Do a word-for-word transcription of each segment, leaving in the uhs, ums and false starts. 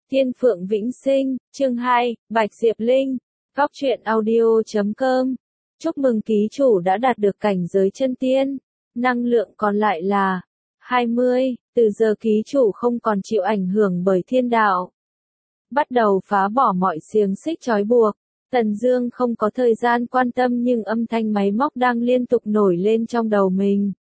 Thiên Phượng Vĩnh Sinh, chương hai, Bạch Diệp Linh, Góc truyện audio chấm com. Chúc mừng ký chủ đã đạt được cảnh giới chân tiên. Năng lượng còn lại là hai mươi, từ giờ ký chủ không còn chịu ảnh hưởng bởi thiên đạo. Bắt đầu phá bỏ mọi xiềng xích trói buộc. Tần Dương không có thời gian quan tâm nhưng âm thanh máy móc đang liên tục nổi lên trong đầu mình.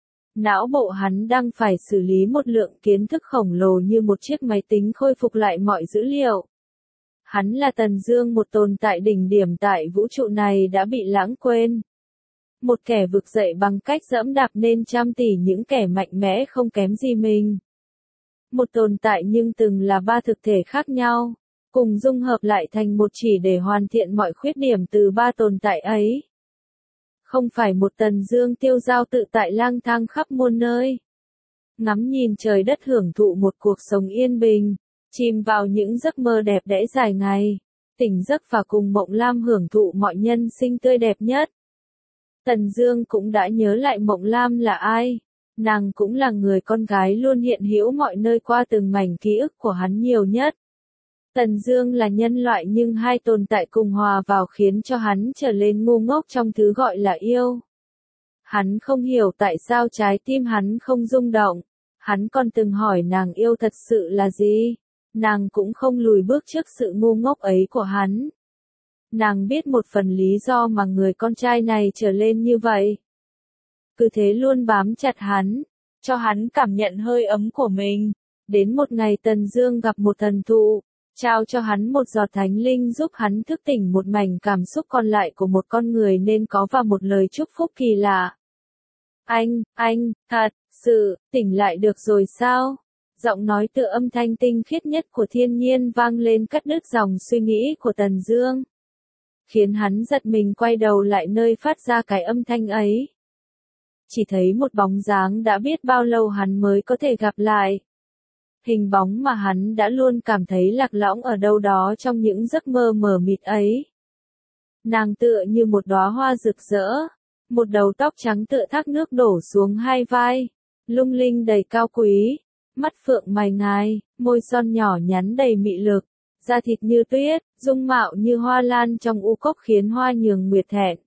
Não bộ hắn đang phải xử lý một lượng kiến thức khổng lồ như một chiếc máy tính khôi phục lại mọi dữ liệu. Hắn là Tần Dương, một tồn tại đỉnh điểm tại vũ trụ này đã bị lãng quên. Một kẻ vực dậy bằng cách dẫm đạp nên trăm tỷ những kẻ mạnh mẽ không kém gì mình. Một tồn tại nhưng từng là ba thực thể khác nhau, cùng dung hợp lại thành một chỉ để hoàn thiện mọi khuyết điểm từ ba tồn tại ấy. Không phải một Tần Dương tiêu dao tự tại lang thang khắp muôn nơi. Ngắm nhìn trời đất hưởng thụ một cuộc sống yên bình, chìm vào những giấc mơ đẹp đẽ dài ngày, tỉnh giấc và cùng Mộng Lam hưởng thụ mọi nhân sinh tươi đẹp nhất. Tần Dương cũng đã nhớ lại Mộng Lam là ai. Nàng cũng là người con gái luôn hiện hữu mọi nơi qua từng mảnh ký ức của hắn nhiều nhất. Tần Dương là nhân loại nhưng hai tồn tại cùng hòa vào khiến cho hắn trở nên ngu ngốc trong thứ gọi là yêu. Hắn không hiểu tại sao trái tim hắn không rung động. Hắn còn từng hỏi nàng yêu thật sự là gì. Nàng cũng không lùi bước trước sự ngu ngốc ấy của hắn. Nàng biết một phần lý do mà người con trai này trở lên như vậy. Cứ thế luôn bám chặt hắn, cho hắn cảm nhận hơi ấm của mình. Đến một ngày Tần Dương gặp một thần thụ, trao cho hắn một giọt thánh linh giúp hắn thức tỉnh một mảnh cảm xúc còn lại của một con người nên có và một lời chúc phúc kỳ lạ. Anh, anh, thật sự, tỉnh lại được rồi sao? Giọng nói tựa âm thanh tinh khiết nhất của thiên nhiên vang lên cắt đứt dòng suy nghĩ của Tần Dương. Khiến hắn giật mình quay đầu lại nơi phát ra cái âm thanh ấy. Chỉ thấy một bóng dáng đã biết bao lâu hắn mới có thể gặp lại. Hình bóng mà hắn đã luôn cảm thấy lạc lõng ở đâu đó trong những giấc mơ mờ mịt ấy. Nàng tựa như một đóa hoa rực rỡ, một đầu tóc trắng tựa thác nước đổ xuống hai vai, lung linh đầy cao quý, mắt phượng mày ngài, môi son nhỏ nhắn đầy mị lực, da thịt như tuyết, dung mạo như hoa lan trong u cốc khiến hoa nhường nguyệt thẹn.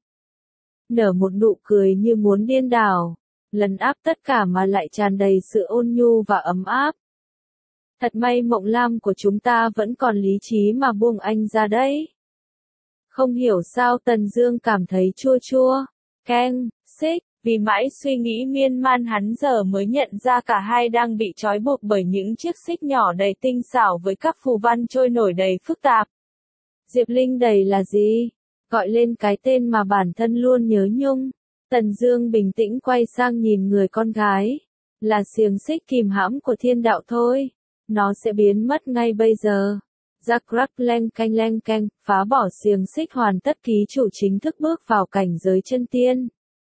Nở một nụ cười như muốn điên đảo, lấn áp tất cả mà lại tràn đầy sự ôn nhu và ấm áp. Thật may Mộng Lam của chúng ta vẫn còn lý trí mà buông anh ra đấy. Không hiểu sao Tần Dương cảm thấy chua chua, keng, xích, vì mãi suy nghĩ miên man hắn giờ mới nhận ra cả hai đang bị trói buộc bởi những chiếc xích nhỏ đầy tinh xảo với các phù văn trôi nổi đầy phức tạp. Diệp Linh đầy là gì? Gọi lên cái tên mà bản thân luôn nhớ nhung. Tần Dương bình tĩnh quay sang nhìn người con gái. Là xiềng xích kìm hãm của thiên đạo thôi. Nó sẽ biến mất ngay bây giờ. Rắc rắc leng canh leng canh, phá bỏ xiềng xích hoàn tất ký chủ chính thức bước vào cảnh giới chân tiên.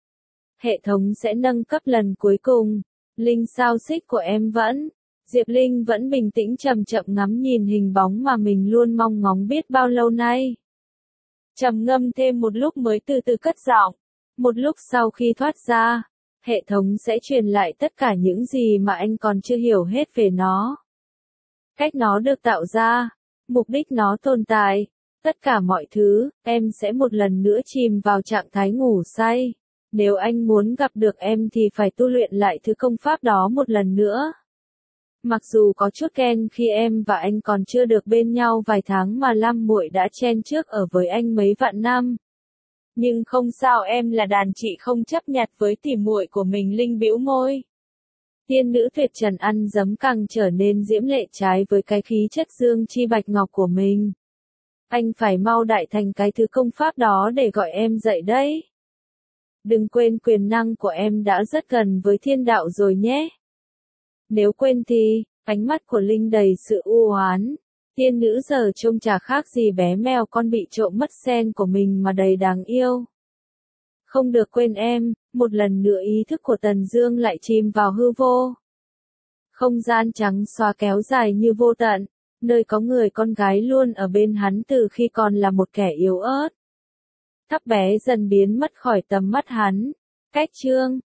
Hệ thống sẽ nâng cấp lần cuối cùng. Linh sao xích của em vẫn. Diệp Linh vẫn bình tĩnh chậm chậm ngắm nhìn hình bóng mà mình luôn mong ngóng biết bao lâu nay. Trầm ngâm thêm một lúc mới từ từ cất giọng. Một lúc sau khi thoát ra, hệ thống sẽ truyền lại tất cả những gì mà anh còn chưa hiểu hết về nó. Cách nó được tạo ra, mục đích nó tồn tại, tất cả mọi thứ, em sẽ một lần nữa chìm vào trạng thái ngủ say. Nếu anh muốn gặp được em thì phải tu luyện lại thứ công pháp đó một lần nữa. Mặc dù có chút ghen khi em và anh còn chưa được bên nhau vài tháng mà Lam muội đã chen trước ở với anh mấy vạn năm. Nhưng không sao, em là đàn chị không chấp nhặt với tỉ muội của mình. Linh bĩu môi. Tiên nữ tuyệt trần ăn dấm càng trở nên diễm lệ trái với cái khí chất dương chi bạch ngọc của mình. Anh phải mau đại thành cái thứ công pháp đó để gọi em dậy đấy. Đừng quên quyền năng của em đã rất gần với thiên đạo rồi nhé. Nếu quên thì, ánh mắt của Linh đầy sự u oán. Tiên nữ giờ trông chả khác gì bé mèo con bị trộm mất sen của mình mà đầy đáng yêu. Không được quên em, một lần nữa ý thức của Tần Dương lại chìm vào hư vô. Không gian trắng xóa kéo dài như vô tận, nơi có người con gái luôn ở bên hắn từ khi còn là một kẻ yếu ớt. Thấp bé dần biến mất khỏi tầm mắt hắn. Cách chương